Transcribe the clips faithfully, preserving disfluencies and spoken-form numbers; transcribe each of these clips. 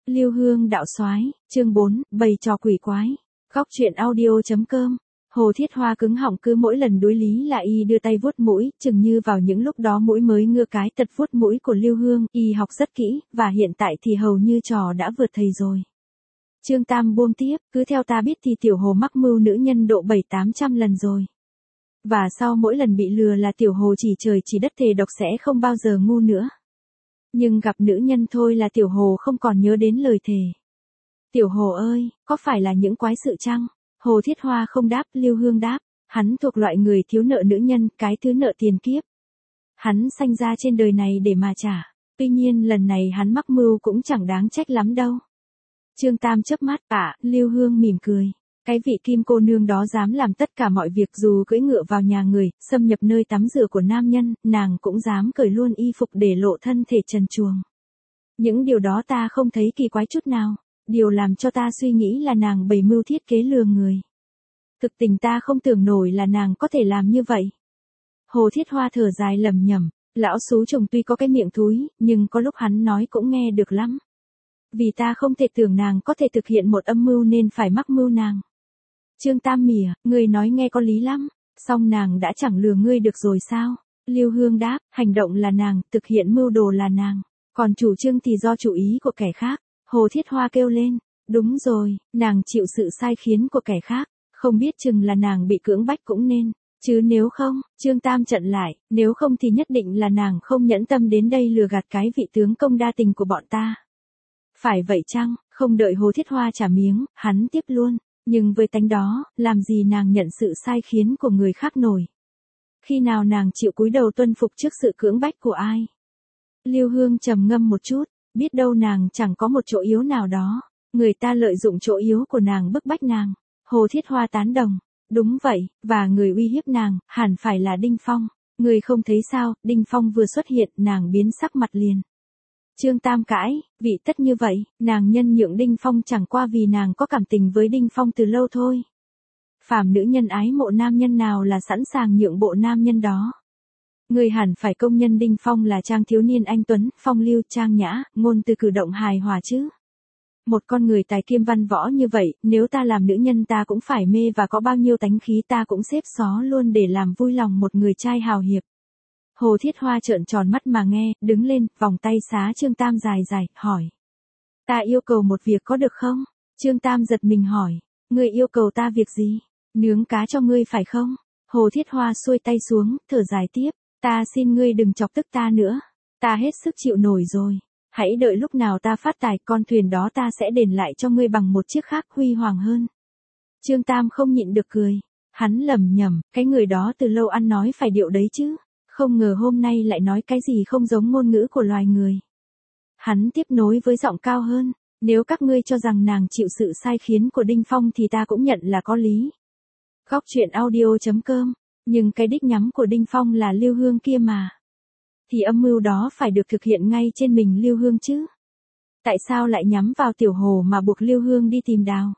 Lưu Hương đạo soái, chương bốn, bày trò quỷ quái. Góc truyện audio chấm com. Hồ Thiết Hoa cứng họng cứ mỗi lần đối lý là y đưa tay vuốt mũi, chừng như vào những lúc đó mũi mới ngưa cái tật vuốt mũi của Lưu Hương, y học rất kỹ, và hiện tại thì hầu như trò đã vượt thầy rồi. Trương Tam buông tiếp, cứ theo ta biết thì Tiểu Hồ mắc mưu nữ nhân độ bảy tám trăm lần rồi. Và sau mỗi lần bị lừa là Tiểu Hồ chỉ trời chỉ đất thề độc sẽ không bao giờ ngu nữa. Nhưng gặp nữ nhân thôi là Tiểu Hồ không còn nhớ đến lời thề. Tiểu Hồ ơi, có phải là những quái sự chăng? Hồ Thiết Hoa không đáp, Lưu Hương đáp. Hắn thuộc loại người thiếu nợ nữ nhân, cái thứ nợ tiền kiếp. Hắn sanh ra trên đời này để mà trả. Tuy nhiên lần này hắn mắc mưu cũng chẳng đáng trách lắm đâu. Trương Tam chớp mắt, à, Lưu Hương mỉm cười. Cái vị Kim cô nương đó dám làm tất cả mọi việc, dù cưỡi ngựa vào nhà người, xâm nhập nơi tắm rửa của nam nhân, nàng cũng dám cởi luôn y phục để lộ thân thể trần truồng. Những điều đó ta không thấy kỳ quái chút nào. Điều làm cho ta suy nghĩ là nàng bày mưu thiết kế lừa người. Thực tình ta không tưởng nổi là nàng có thể làm như vậy. Hồ Thiết Hoa thở dài lẩm nhẩm, lão xú chồng tuy có cái miệng thúi, nhưng có lúc hắn nói cũng nghe được lắm. Vì ta không thể tưởng nàng có thể thực hiện một âm mưu nên phải mắc mưu nàng. Trương Tam mỉa, ngươi nói nghe có lý lắm, song nàng đã chẳng lừa ngươi được rồi sao? Lưu Hương đáp, hành động là nàng, thực hiện mưu đồ là nàng, còn chủ trương thì do chủ ý của kẻ khác. Hồ Thiết Hoa kêu lên, đúng rồi, nàng chịu sự sai khiến của kẻ khác, không biết chừng là nàng bị cưỡng bách cũng nên, chứ nếu không, Trương Tam chặn lại, nếu không thì nhất định là nàng không nhẫn tâm đến đây lừa gạt cái vị tướng công đa tình của bọn ta. Phải vậy chăng? Không đợi Hồ Thiết Hoa trả miếng, hắn tiếp luôn, nhưng với tánh đó, làm gì nàng nhận sự sai khiến của người khác nổi. Khi nào nàng chịu cúi đầu tuân phục trước sự cưỡng bách của ai? Lưu Hương trầm ngâm một chút. Biết đâu nàng chẳng có một chỗ yếu nào đó, người ta lợi dụng chỗ yếu của nàng bức bách nàng. Hồ Thiết Hoa tán đồng, đúng vậy, và người uy hiếp nàng, hẳn phải là Đinh Phong. Người không thấy sao, Đinh Phong vừa xuất hiện, nàng biến sắc mặt liền. Trương Tam cãi, vị tất như vậy, nàng nhân nhượng Đinh Phong chẳng qua vì nàng có cảm tình với Đinh Phong từ lâu thôi. Phàm nữ nhân ái mộ nam nhân nào là sẵn sàng nhượng bộ nam nhân đó. Người hẳn phải công nhân Đinh Phong là trang thiếu niên anh tuấn, phong lưu, trang nhã, ngôn từ cử động hài hòa chứ. Một con người tài kiêm văn võ như vậy, nếu ta làm nữ nhân ta cũng phải mê, và có bao nhiêu tánh khí ta cũng xếp xó luôn để làm vui lòng một người trai hào hiệp. Hồ Thiết Hoa trợn tròn mắt mà nghe, đứng lên, vòng tay xá Trương Tam dài dài, hỏi. Ta yêu cầu một việc có được không? Trương Tam giật mình hỏi. Ngươi yêu cầu ta việc gì? Nướng cá cho ngươi phải không? Hồ Thiết Hoa xuôi tay xuống, thở dài tiếp. Ta xin ngươi đừng chọc tức ta nữa. Ta hết sức chịu nổi rồi. Hãy đợi lúc nào ta phát tài, con thuyền đó ta sẽ đền lại cho ngươi bằng một chiếc khác huy hoàng hơn. Trương Tam không nhịn được cười. Hắn lẩm nhẩm, cái người đó từ lâu ăn nói phải điệu đấy chứ. Không ngờ hôm nay lại nói cái gì không giống ngôn ngữ của loài người. Hắn tiếp nối với giọng cao hơn. Nếu các ngươi cho rằng nàng chịu sự sai khiến của Đinh Phong thì ta cũng nhận là có lý. Góc truyện audio chấm com. Nhưng cái đích nhắm của Đinh Phong là Lưu Hương kia mà. Thì âm mưu đó phải được thực hiện ngay trên mình Lưu Hương chứ. Tại sao lại nhắm vào Tiểu Hồ mà buộc Lưu Hương đi tìm đào?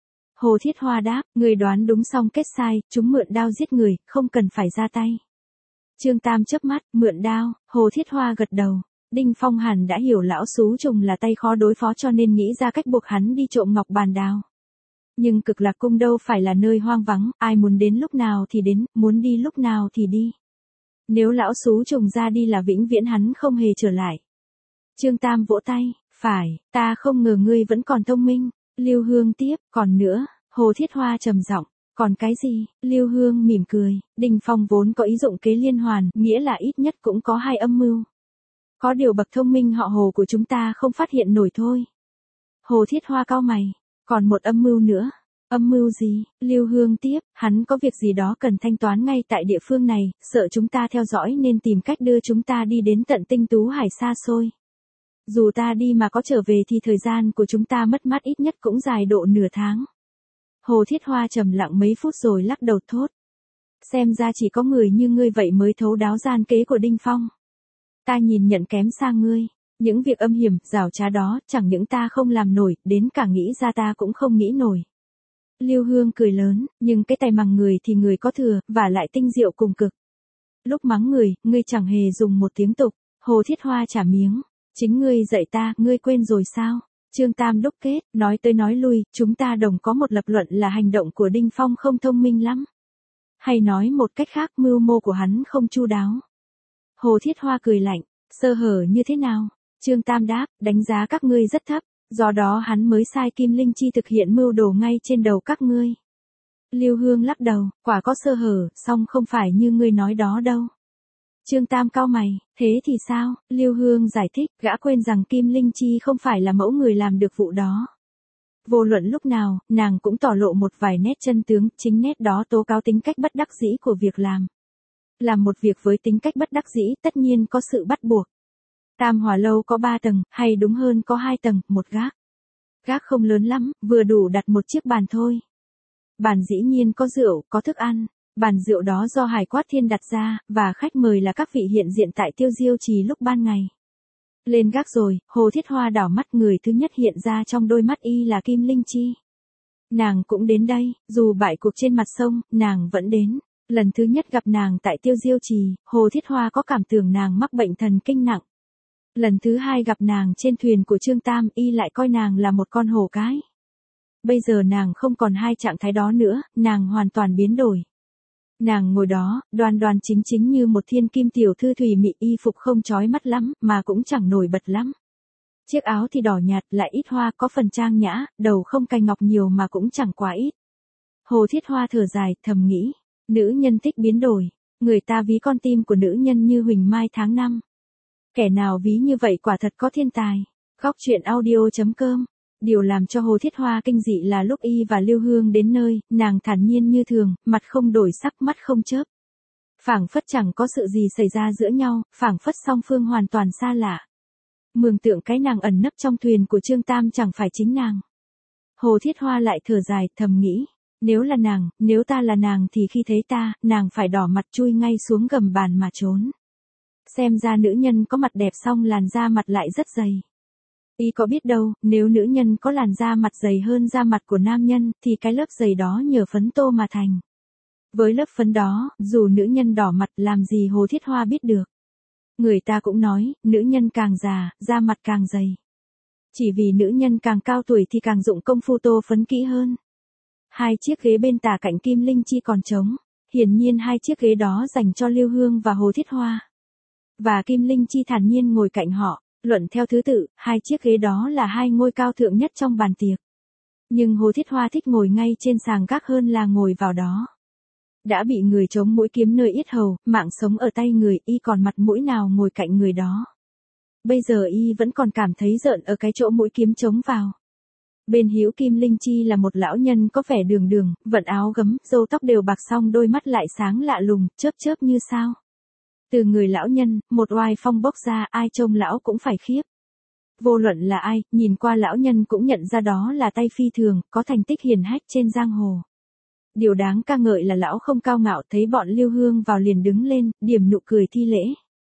Hồ Thiết Hoa đáp, người đoán đúng xong kết sai, chúng mượn đao giết người, không cần phải ra tay. Trương Tam chớp mắt, mượn đao, Hồ Thiết Hoa gật đầu. Đinh Phong hẳn đã hiểu lão xú trùng là tay khó đối phó cho nên nghĩ ra cách buộc hắn đi trộm ngọc bàn đào. Nhưng Cực Lạc Cung đâu phải là nơi hoang vắng, ai muốn đến lúc nào thì đến, muốn đi lúc nào thì đi. Nếu lão xú trùng ra đi là vĩnh viễn hắn không hề trở lại. Trương Tam vỗ tay, phải, ta không ngờ ngươi vẫn còn thông minh. Lưu Hương tiếp, còn nữa, Hồ Thiết Hoa trầm giọng, còn cái gì? Lưu Hương mỉm cười, Đinh Phong vốn có ý dụng kế liên hoàn, nghĩa là ít nhất cũng có hai âm mưu. Có điều bậc thông minh họ Hồ của chúng ta không phát hiện nổi thôi. Hồ Thiết Hoa cau mày. Còn một âm mưu nữa. Âm mưu gì? Lưu Hương tiếp, hắn có việc gì đó cần thanh toán ngay tại địa phương này, sợ chúng ta theo dõi nên tìm cách đưa chúng ta đi đến tận Tinh Tú Hải xa xôi. Dù ta đi mà có trở về thì thời gian của chúng ta mất mát ít nhất cũng dài độ nửa tháng. Hồ Thiết Hoa trầm lặng mấy phút rồi lắc đầu thốt. Xem ra chỉ có người như ngươi vậy mới thấu đáo gian kế của Đinh Phong. Ta nhìn nhận kém xa ngươi. Những việc âm hiểm, giảo trá đó, chẳng những ta không làm nổi, đến cả nghĩ ra ta cũng không nghĩ nổi. Lưu Hương cười lớn, nhưng cái tay mắng người thì người có thừa, và lại tinh diệu cùng cực. Lúc mắng người, ngươi chẳng hề dùng một tiếng tục. Hồ Thiết Hoa trả miếng. Chính ngươi dạy ta, ngươi quên rồi sao? Trương Tam đúc kết, nói tới nói lui, chúng ta đồng có một lập luận là hành động của Đinh Phong không thông minh lắm. Hay nói một cách khác, mưu mô của hắn không chu đáo. Hồ Thiết Hoa cười lạnh, sơ hở như thế nào? Trương Tam đáp, đánh giá các ngươi rất thấp, do đó hắn mới sai Kim Linh Chi thực hiện mưu đồ ngay trên đầu các ngươi. Lưu Hương lắc đầu, quả có sơ hở, song không phải như ngươi nói đó đâu. Trương Tam cau mày, thế thì sao? Lưu Hương giải thích, gã quên rằng Kim Linh Chi không phải là mẫu người làm được vụ đó. Vô luận lúc nào, nàng cũng tỏ lộ một vài nét chân tướng, chính nét đó tố cáo tính cách bất đắc dĩ của việc làm. Làm một việc với tính cách bất đắc dĩ tất nhiên có sự bắt buộc. Tam Hòa Lâu có ba tầng, hay đúng hơn có hai tầng, một gác. Gác không lớn lắm, vừa đủ đặt một chiếc bàn thôi. Bàn dĩ nhiên có rượu, có thức ăn. Bàn rượu đó do Hải Quát Thiên đặt ra, và khách mời là các vị hiện diện tại Tiêu Diêu Trì lúc ban ngày. Lên gác rồi, Hồ Thiết Hoa đảo mắt, người thứ nhất hiện ra trong đôi mắt y là Kim Linh Chi. Nàng cũng đến đây, dù bại cuộc trên mặt sông, nàng vẫn đến. Lần thứ nhất gặp nàng tại Tiêu Diêu Trì, Hồ Thiết Hoa có cảm tưởng nàng mắc bệnh thần kinh nặng. Lần thứ hai gặp nàng trên thuyền của Trương Tam, y lại coi nàng là một con hổ cái. Bây giờ nàng không còn hai trạng thái đó nữa, nàng hoàn toàn biến đổi. Nàng ngồi đó, đoan đoan chính chính như một thiên kim tiểu thư thủy mị, y phục không chói mắt lắm, mà cũng chẳng nổi bật lắm. Chiếc áo thì đỏ nhạt, lại ít hoa, có phần trang nhã, đầu không cài ngọc nhiều mà cũng chẳng quá ít. Hồ Thiết Hoa thở dài, thầm nghĩ, nữ nhân thích biến đổi, người ta ví con tim của nữ nhân như huỳnh mai tháng năm. Kẻ nào ví như vậy quả thật có thiên tài. Góc truyện audio chấm com. Điều làm cho Hồ Thiết Hoa kinh dị là lúc y và Lưu Hương đến nơi, nàng thản nhiên như thường, mặt không đổi sắc, mắt không chớp. Phảng phất chẳng có sự gì xảy ra giữa nhau, phảng phất song phương hoàn toàn xa lạ. Mường tượng cái nàng ẩn nấp trong thuyền của Trương Tam chẳng phải chính nàng. Hồ Thiết Hoa lại thở dài, thầm nghĩ, nếu là nàng, nếu ta là nàng thì khi thấy ta, nàng phải đỏ mặt chui ngay xuống gầm bàn mà trốn. Xem ra nữ nhân có mặt đẹp song làn da mặt lại rất dày. Y có biết đâu, nếu nữ nhân có làn da mặt dày hơn da mặt của nam nhân, thì cái lớp dày đó nhờ phấn tô mà thành. Với lớp phấn đó, dù nữ nhân đỏ mặt làm gì Hồ Thiết Hoa biết được. Người ta cũng nói, nữ nhân càng già, da mặt càng dày. Chỉ vì nữ nhân càng cao tuổi thì càng dụng công phu tô phấn kỹ hơn. Hai chiếc ghế bên tả cạnh Kim Linh Chi còn trống. Hiển nhiên hai chiếc ghế đó dành cho Lưu Hương và Hồ Thiết Hoa. Và Kim Linh Chi thản nhiên ngồi cạnh họ. Luận theo thứ tự, hai chiếc ghế đó là hai ngôi cao thượng nhất trong bàn tiệc. Nhưng Hồ Thiết Hoa thích ngồi ngay trên sàng gác hơn là ngồi vào đó. Đã bị người chống mũi kiếm nơi yết hầu, mạng sống ở tay người, y còn mặt mũi nào ngồi cạnh người đó. Bây giờ y vẫn còn cảm thấy rợn ở cái chỗ mũi kiếm chống vào. Bên hữu Kim Linh Chi là một lão nhân có vẻ đường đường, vận áo gấm, râu tóc đều bạc song đôi mắt lại sáng lạ lùng, chớp chớp như sao. Từ người lão nhân, một oai phong bốc ra, ai trông lão cũng phải khiếp. Vô luận là ai, nhìn qua lão nhân cũng nhận ra đó là tay phi thường, có thành tích hiển hách trên giang hồ. Điều đáng ca ngợi là lão không cao ngạo, thấy bọn Lưu Hương vào liền đứng lên, điểm nụ cười thi lễ.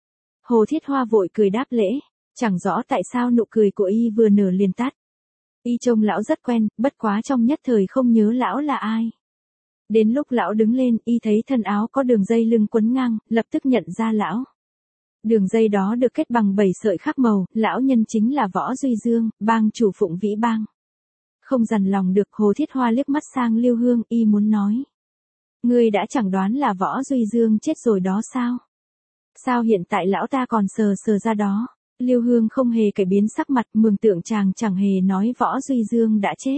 Hồ Thiết Hoa vội cười đáp lễ, chẳng rõ tại sao nụ cười của y vừa nở liền tắt. Y trông lão rất quen, bất quá trong nhất thời không nhớ lão là ai. Đến lúc lão đứng lên, y thấy thân áo có đường dây lưng quấn ngang, lập tức nhận ra lão. Đường dây đó được kết bằng bảy sợi khác màu, lão nhân chính là Võ Duy Dương, bang chủ Phụng Vĩ Bang. Không dằn lòng được, Hồ Thiết Hoa liếc mắt sang Lưu Hương, y muốn nói. Ngươi đã chẳng đoán là Võ Duy Dương chết rồi đó sao? Sao hiện tại lão ta còn sờ sờ ra đó? Lưu Hương không hề cải biến sắc mặt, mường tượng chàng chẳng hề nói Võ Duy Dương đã chết.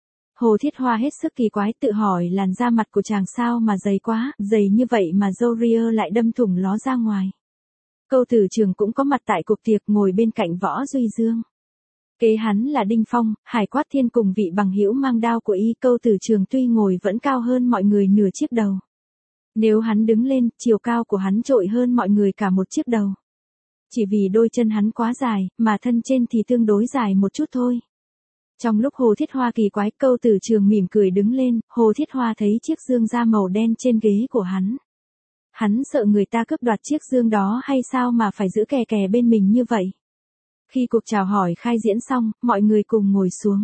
Hồ Thiết Hoa hết sức kỳ quái, tự hỏi làn da mặt của chàng sao mà dày quá, dày như vậy mà râu ria lại đâm thủng ló ra ngoài. Câu tử trường cũng có mặt tại cuộc tiệc, ngồi bên cạnh Võ Duy Dương. Kế hắn là Đinh Phong, Hải Quát Thiên cùng vị bằng hữu mang đao của y. Câu tử trường tuy ngồi vẫn cao hơn mọi người nửa chiếc đầu. Nếu hắn đứng lên, chiều cao của hắn trội hơn mọi người cả một chiếc đầu. Chỉ vì đôi chân hắn quá dài, mà thân trên thì tương đối dài một chút thôi. Trong lúc Hồ Thiết Hoa kỳ quái, Câu tử trường mỉm cười đứng lên, Hồ Thiết Hoa thấy chiếc dương da màu đen trên ghế của hắn. Hắn sợ người ta cướp đoạt chiếc dương đó hay sao mà phải giữ kè kè bên mình như vậy. Khi cuộc chào hỏi khai diễn xong, mọi người cùng ngồi xuống.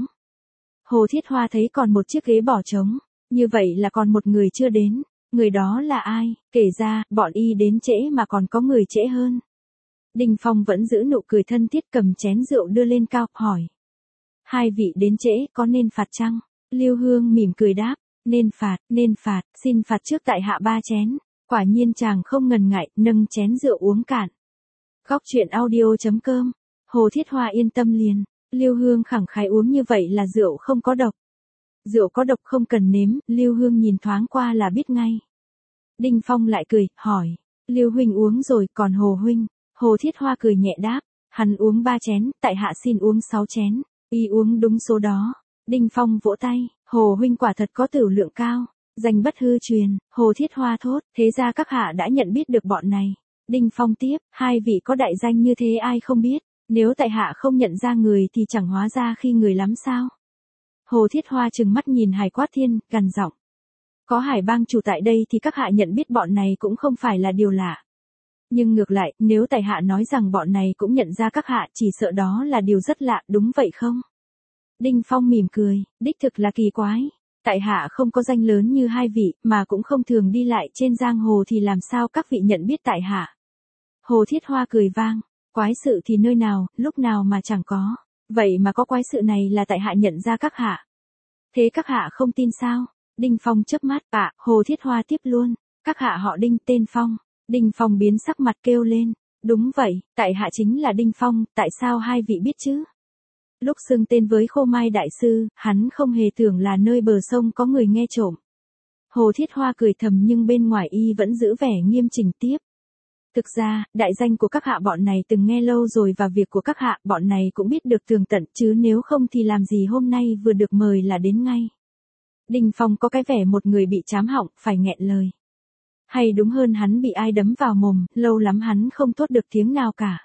Hồ Thiết Hoa thấy còn một chiếc ghế bỏ trống, như vậy là còn một người chưa đến. Người đó là ai? Kể ra, bọn y đến trễ mà còn có người trễ hơn. Đinh Phong vẫn giữ nụ cười thân thiết, cầm chén rượu đưa lên cao, hỏi. Hai vị đến trễ, có nên phạt chăng? Lưu Hương mỉm cười đáp, nên phạt, nên phạt, xin phạt trước tại hạ ba chén. Quả nhiên chàng không ngần ngại, nâng chén rượu uống cạn. Góc truyện audio.com, Hồ Thiết Hoa yên tâm liền, Lưu Hương khẳng khái uống như vậy là rượu không có độc. Rượu có độc không cần nếm, Lưu Hương nhìn thoáng qua là biết ngay. Đinh Phong lại cười, hỏi, Lưu huynh uống rồi, còn Hồ huynh? Hồ Thiết Hoa cười nhẹ đáp, hắn uống ba chén, tại hạ xin uống sáu chén. Y uống đúng số đó. Đinh Phong vỗ tay, Hồ huynh quả thật có tửu lượng cao, danh bất hư truyền. Hồ Thiết Hoa thốt, thế ra các hạ đã nhận biết được bọn này. Đinh Phong tiếp, hai vị có đại danh như thế ai không biết, nếu tại hạ không nhận ra người thì chẳng hóa ra khi người lắm sao? Hồ Thiết Hoa trừng mắt nhìn Hải Quát Thiên, gằn giọng, có Hải bang chủ tại đây thì các hạ nhận biết bọn này cũng không phải là điều lạ. Nhưng ngược lại, nếu tại hạ nói rằng bọn này cũng nhận ra các hạ, chỉ sợ đó là điều rất lạ, đúng vậy không? Đinh Phong mỉm cười, đích thực là kỳ quái. Tại hạ không có danh lớn như hai vị, mà cũng không thường đi lại trên giang hồ thì làm sao các vị nhận biết tại hạ? Hồ Thiết Hoa cười vang, quái sự thì nơi nào, lúc nào mà chẳng có. Vậy mà có quái sự này là tại hạ nhận ra các hạ. Thế các hạ không tin sao? Đinh Phong chớp mắt, ạ, Hồ Thiết Hoa tiếp luôn, các hạ họ Đinh tên Phong. Đinh Phong biến sắc mặt kêu lên, đúng vậy, tại hạ chính là Đinh Phong, tại sao hai vị biết chứ? Lúc xưng tên với Khô Mai Đại Sư, hắn không hề tưởng là nơi bờ sông có người nghe trộm. Hồ Thiết Hoa cười thầm nhưng bên ngoài y vẫn giữ vẻ nghiêm chỉnh tiếp. Thực ra, đại danh của các hạ bọn này từng nghe lâu rồi và việc của các hạ bọn này cũng biết được tường tận chứ nếu không thì làm gì hôm nay vừa được mời là đến ngay. Đinh Phong có cái vẻ một người bị trám họng, phải nghẹn lời. Hay đúng hơn hắn bị ai đấm vào mồm, lâu lắm hắn không thốt được tiếng nào cả.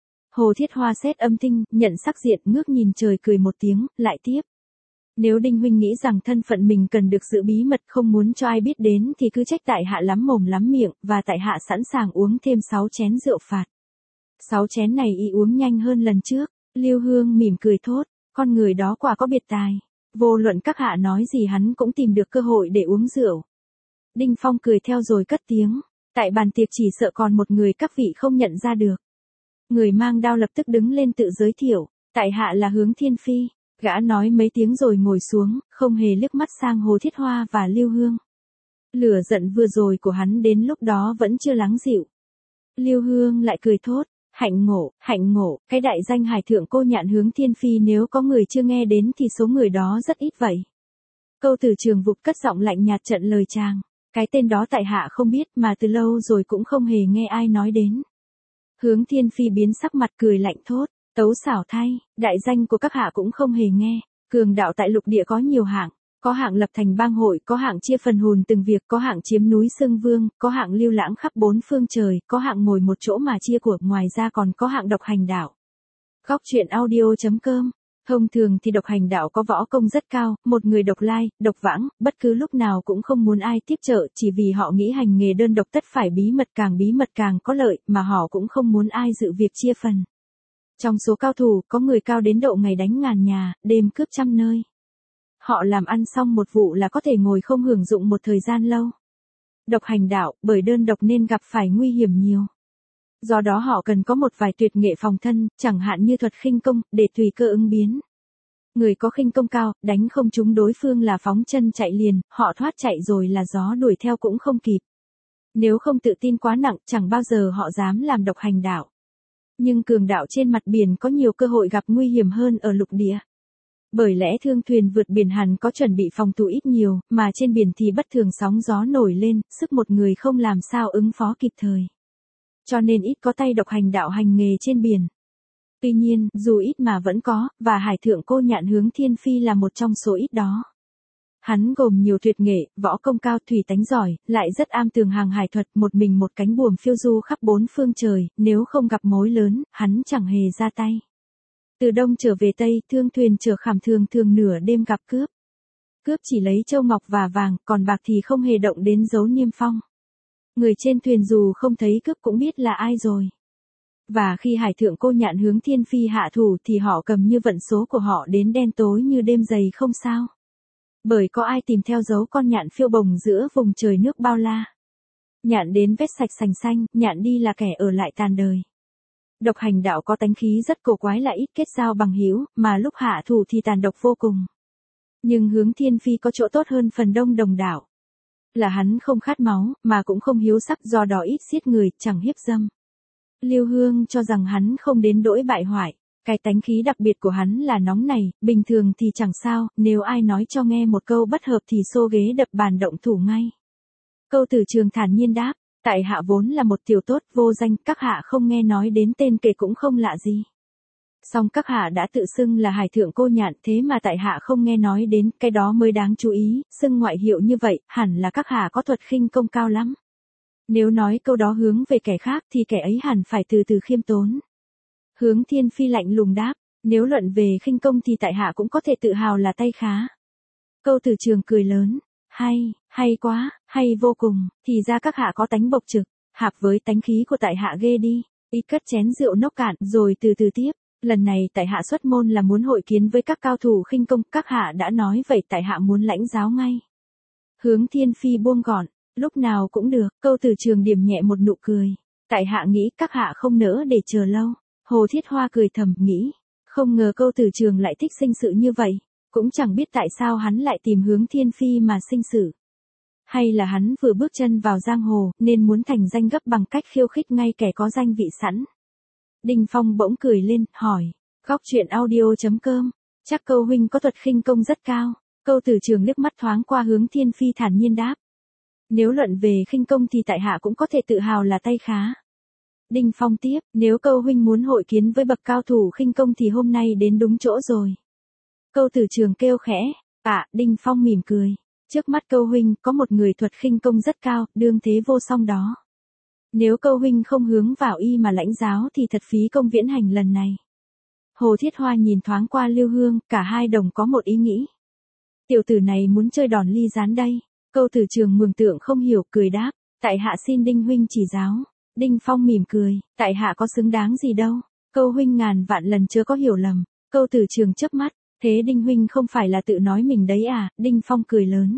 Hồ Thiết Hoa xét âm thanh, nhận sắc diện, ngước nhìn trời cười một tiếng, lại tiếp. Nếu Đinh huynh nghĩ rằng thân phận mình cần được giữ bí mật không muốn cho ai biết đến thì cứ trách tại hạ lắm mồm lắm miệng, và tại hạ sẵn sàng uống thêm sáu chén rượu phạt. Sáu chén này y uống nhanh hơn lần trước. Lưu Hương mỉm cười thốt, con người đó quả có biệt tài. Vô luận các hạ nói gì hắn cũng tìm được cơ hội để uống rượu. Đinh Phong cười theo rồi cất tiếng, tại bàn tiệc chỉ sợ còn một người các vị không nhận ra được. Người mang đao lập tức đứng lên tự giới thiệu, tại hạ là Hướng Thiên Phi. Gã nói mấy tiếng rồi ngồi xuống, không hề liếc mắt sang Hồ Thiết Hoa và Lưu Hương. Lửa giận vừa rồi của hắn đến lúc đó vẫn chưa lắng dịu. Lưu Hương lại cười thốt, hạnh ngộ, hạnh ngộ, cái đại danh Hải Thượng Cô Nhạn Hướng Thiên Phi nếu có người chưa nghe đến thì số người đó rất ít vậy. Câu Từ Trường vụt cất giọng lạnh nhạt trận lời chàng, cái tên đó tại hạ không biết mà từ lâu rồi cũng không hề nghe ai nói đến. Hướng Thiên Phi biến sắc mặt cười lạnh thốt, tấu xảo thay, đại danh của các hạ cũng không hề nghe. Cường đạo tại lục địa có nhiều hạng, có hạng lập thành bang hội, có hạng chia phần hùn từng việc, có hạng chiếm núi xưng vương, có hạng lưu lãng khắp bốn phương trời, có hạng ngồi một chỗ mà chia của, ngoài ra còn có hạng độc hành đạo. Góc truyện audio.com. Thông thường thì độc hành đạo có võ công rất cao, một người độc lai, độc vãng, bất cứ lúc nào cũng không muốn ai tiếp trợ chỉ vì họ nghĩ hành nghề đơn độc tất phải bí mật, càng bí mật càng có lợi, mà họ cũng không muốn ai dự việc chia phần. Trong số cao thủ, có người cao đến độ ngày đánh ngàn nhà, đêm cướp trăm nơi. Họ làm ăn xong một vụ là có thể ngồi không hưởng dụng một thời gian lâu. Độc hành đạo, bởi đơn độc nên gặp phải nguy hiểm nhiều. Do đó họ cần có một vài tuyệt nghệ phòng thân, chẳng hạn như thuật khinh công, để tùy cơ ứng biến. Người có khinh công cao, đánh không trúng đối phương là phóng chân chạy liền, họ thoát chạy rồi là gió đuổi theo cũng không kịp. Nếu không tự tin quá nặng, chẳng bao giờ họ dám làm độc hành đạo. Nhưng cường đạo trên mặt biển có nhiều cơ hội gặp nguy hiểm hơn ở lục địa. Bởi lẽ thương thuyền vượt biển hẳn có chuẩn bị phòng thủ ít nhiều, mà trên biển thì bất thường sóng gió nổi lên, sức một người không làm sao ứng phó kịp thời. Cho nên ít có tay độc hành đạo hành nghề trên biển. Tuy nhiên, dù ít mà vẫn có, và Hải Thượng Cô Nhạn Hướng Thiên Phi là một trong số ít đó. Hắn gồm nhiều tuyệt nghệ, võ công cao, thủy tánh giỏi, lại rất am tường hàng hải thuật, một mình một cánh buồm phiêu du khắp bốn phương trời, nếu không gặp mối lớn, hắn chẳng hề ra tay. Từ đông trở về tây, thương thuyền chở khảm thường thường nửa đêm gặp cướp. Cướp chỉ lấy châu ngọc và vàng, còn bạc thì không hề động đến dấu niêm phong. Người trên thuyền dù không thấy cướp cũng biết là ai rồi. Và khi Hải Thượng Cô Nhạn Hướng Thiên Phi hạ thủ thì họ cầm như vận số của họ đến đen tối như đêm dày không sao. Bởi có ai tìm theo dấu con nhạn phiêu bồng giữa vùng trời nước bao la. Nhạn đến vết sạch sành xanh, nhạn đi là kẻ ở lại tàn đời. Độc hành đạo có tánh khí rất cổ quái là ít kết giao bằng hữu, mà lúc hạ thủ thì tàn độc vô cùng. Nhưng Hướng Thiên Phi có chỗ tốt hơn phần đông đồng đạo. Là hắn không khát máu, mà cũng không hiếu sắc, do đó ít giết người, chẳng hiếp dâm. Lưu Hương cho rằng hắn không đến nỗi bại hoại. Cái tánh khí đặc biệt của hắn là nóng này, bình thường thì chẳng sao, nếu ai nói cho nghe một câu bất hợp thì xô ghế đập bàn động thủ ngay. Câu Tử Trường thản nhiên đáp, tại hạ vốn là một tiểu tốt vô danh, các hạ không nghe nói đến tên kể cũng không lạ gì. Song các hạ đã tự xưng là Hải Thượng Cô Nhạn, thế mà tại hạ không nghe nói đến, cái đó mới đáng chú ý, xưng ngoại hiệu như vậy, hẳn là các hạ có thuật khinh công cao lắm. Nếu nói câu đó hướng về kẻ khác thì kẻ ấy hẳn phải từ từ khiêm tốn. Hướng Thiên Phi lạnh lùng đáp, nếu luận về khinh công thì tại hạ cũng có thể tự hào là tay khá. Câu Tử Trường cười lớn, hay, hay quá, hay vô cùng, thì ra các hạ có tánh bộc trực, hạp với tánh khí của tại hạ ghê đi. Y cất chén rượu nốc cạn rồi từ từ tiếp, lần này tại hạ xuất môn là muốn hội kiến với các cao thủ khinh công, các hạ đã nói vậy tại hạ muốn lãnh giáo ngay. Hướng Thiên Phi buông gọn, lúc nào cũng được. Câu Tử Trường điểm nhẹ một nụ cười, tại hạ nghĩ các hạ không nỡ để chờ lâu. Hồ Thiết Hoa cười thầm nghĩ, không ngờ Câu Tử Trường lại thích sinh sự như vậy, cũng chẳng biết tại sao hắn lại tìm Hướng Thiên Phi mà sinh sự. Hay là hắn vừa bước chân vào giang hồ, nên muốn thành danh gấp bằng cách khiêu khích ngay kẻ có danh vị sẵn. Đinh Phong bỗng cười lên, hỏi, góc truyện audio chấm com, chắc Câu huynh có thuật khinh công rất cao. Câu Tử Trường liếc mắt thoáng qua Hướng Thiên Phi thản nhiên đáp, nếu luận về khinh công thì tại hạ cũng có thể tự hào là tay khá. Đinh Phong tiếp, nếu Câu huynh muốn hội kiến với bậc cao thủ khinh công thì hôm nay đến đúng chỗ rồi. Câu Tử Trường kêu khẽ, à, Đinh Phong mỉm cười, trước mắt Câu huynh có một người thuật khinh công rất cao, đương thế vô song đó. Nếu Câu huynh không hướng vào y mà lãnh giáo thì thật phí công viễn hành lần này. Hồ Thiết Hoa nhìn thoáng qua Lưu Hương, cả hai đồng có một ý nghĩ. Tiểu tử này muốn chơi đòn ly gián đây. Câu Tử Trường mường tượng không hiểu, cười đáp, tại hạ xin Đinh huynh chỉ giáo. Đinh Phong mỉm cười, tại hạ có xứng đáng gì đâu. Câu huynh ngàn vạn lần chưa có hiểu lầm. Câu Tử Trường chớp mắt, thế Đinh huynh không phải là tự nói mình đấy à? Đinh Phong cười lớn.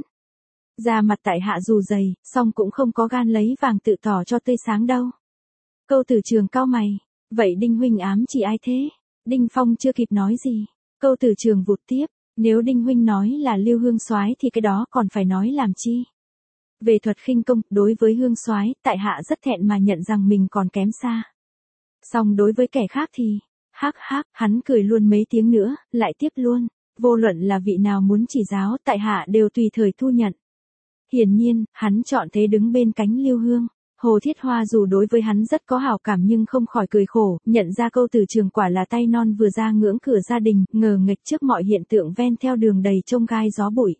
Da mặt tại hạ dù dày, song cũng không có gan lấy vàng tự tỏ cho tươi sáng đâu. Câu Tử Trường cau mày, vậy Đinh huynh ám chỉ ai thế? Đinh Phong chưa kịp nói gì, Câu Tử Trường vụt tiếp, nếu Đinh huynh nói là Lưu Hương soái thì cái đó còn phải nói làm chi? Về thuật khinh công, đối với Hương soái, tại hạ rất thẹn mà nhận rằng mình còn kém xa. Song đối với kẻ khác thì, hắc hắc, hắn cười luôn mấy tiếng nữa, lại tiếp luôn, vô luận là vị nào muốn chỉ giáo, tại hạ đều tùy thời thu nhận. Hiển nhiên, hắn chọn thế đứng bên cánh Lưu Hương. Hồ Thiết Hoa dù đối với hắn rất có hảo cảm nhưng không khỏi cười khổ, nhận ra Câu Tử Trường quả là tay non vừa ra ngưỡng cửa gia đình, ngờ nghệch trước mọi hiện tượng ven theo đường đầy chông gai gió bụi.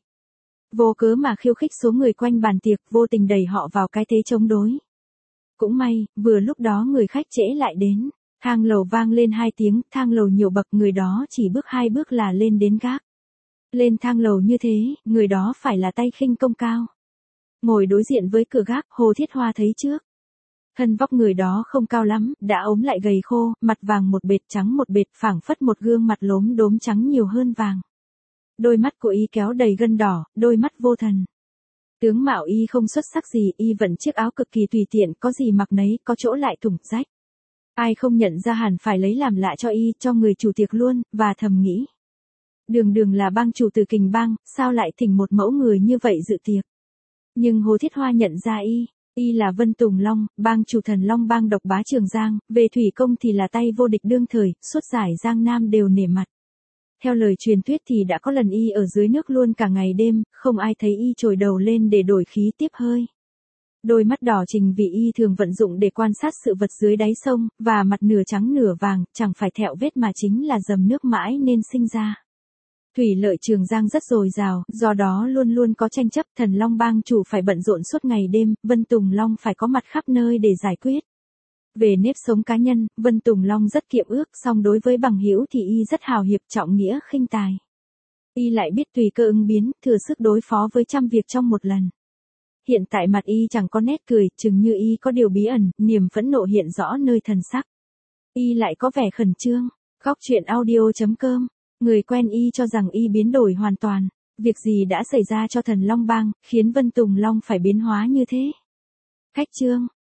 Vô cớ mà khiêu khích số người quanh bàn tiệc, vô tình đẩy họ vào cái thế chống đối. Cũng may, vừa lúc đó người khách trễ lại đến, thang lầu vang lên hai tiếng, thang lầu nhiều bậc, người đó chỉ bước hai bước là lên đến gác. Lên thang lầu như thế, người đó phải là tay khinh công cao. Ngồi đối diện với cửa gác, Hồ Thiết Hoa thấy trước. Thân vóc người đó không cao lắm, đã ốm lại gầy khô, mặt vàng một bệt trắng một bệt, phảng phất một gương mặt lốm đốm trắng nhiều hơn vàng. Đôi mắt của y kéo đầy gân đỏ, đôi mắt vô thần. Tướng mạo y không xuất sắc gì, y vận chiếc áo cực kỳ tùy tiện, có gì mặc nấy, có chỗ lại thủng rách. Ai không nhận ra hẳn phải lấy làm lạ cho y, cho người chủ tiệc luôn, và thầm nghĩ. Đường đường là bang chủ từ Kình bang, sao lại thỉnh một mẫu người như vậy dự tiệc. Nhưng Hồ Thiết Hoa nhận ra y, y là Vân Tùng Long, bang chủ Thần Long bang độc bá Trường Giang, về thủy công thì là tay vô địch đương thời, suốt giải Giang Nam đều nể mặt. Theo lời truyền thuyết thì đã có lần y ở dưới nước luôn cả ngày đêm, không ai thấy y trồi đầu lên để đổi khí tiếp hơi. Đôi mắt đỏ trình vì y thường vận dụng để quan sát sự vật dưới đáy sông, và mặt nửa trắng nửa vàng, chẳng phải thẹo vết mà chính là dầm nước mãi nên sinh ra. Thủy lợi Trường Giang rất dồi dào, do đó luôn luôn có tranh chấp, Thần Long bang chủ phải bận rộn suốt ngày đêm, Vân Tùng Long phải có mặt khắp nơi để giải quyết. Về nếp sống cá nhân, Vân Tùng Long rất kiệm ước, song đối với bằng hữu thì y rất hào hiệp, trọng nghĩa khinh tài. Y lại biết tùy cơ ứng biến, thừa sức đối phó với trăm việc trong một lần. Hiện tại mặt y chẳng có nét cười, chừng như y có điều bí ẩn, niềm phẫn nộ hiện rõ nơi thần sắc. Y lại có vẻ khẩn trương. Góc truyện audio chấm com. Người quen y cho rằng y biến đổi hoàn toàn. Việc gì đã xảy ra cho Thần Long bang, khiến Vân Tùng Long phải biến hóa như thế? Khách chương.